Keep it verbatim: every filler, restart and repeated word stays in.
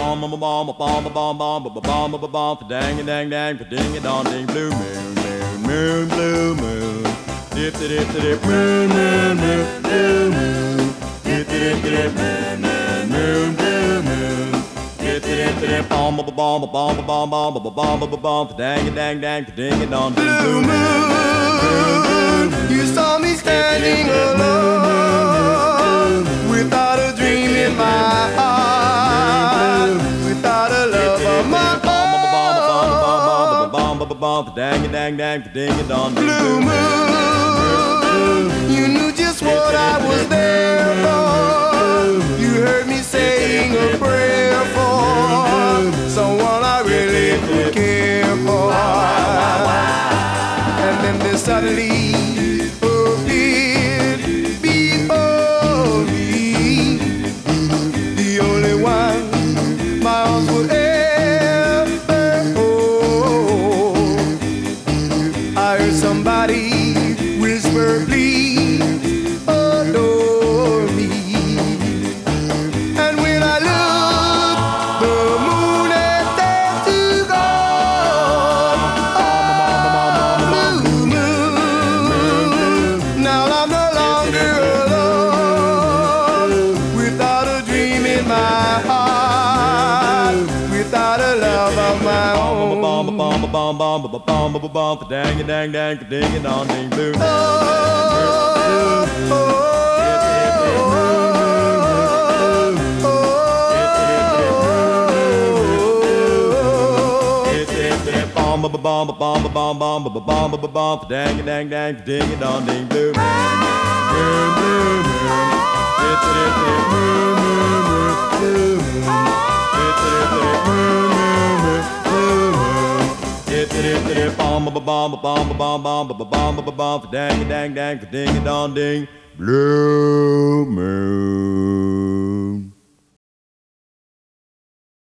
bomb bomb bomb bomb bomb bomb bomb bomb bomb dang dang dang ding dong ding blue moon moon moon blue moon dip dip dip moon moon moon blue moon dip dip dip moon moon moon blue moon dip dip dip bomb bomb bomb bomb bomb bomb bomb bomb bomb dang dang dang ding dong ding blue moon. You saw me standing alone without a dream in my heart, without a love of my own. Dang dang dang ding dong Blue moon, you knew just what I was there for. You heard me saying a prayer for someone I really could care for. And then there suddenly appeared before me the only one my arms would ever hold. I heard somebody whisper, please adore me. And when I looked, the moon had turned to gold. Oh, blue moon, now I'm no longer alone, without a dream in my heart, without a love of my own. bomb bomb bomb bomb bomb bomb bomb dang dang dang ding dong ding blue Oh, oh, bomb bomb bomb bomb bomb bomb bomb bomb dang dang dang ding dong ding blue moon blue moon dip dip dip moon moon moon blue moon dip dip dip moon moon moon blue moon dip dip dip bomb bomb bomb bomb bomb bomb bomb bomb dang dang dang ding dong ding blue moon.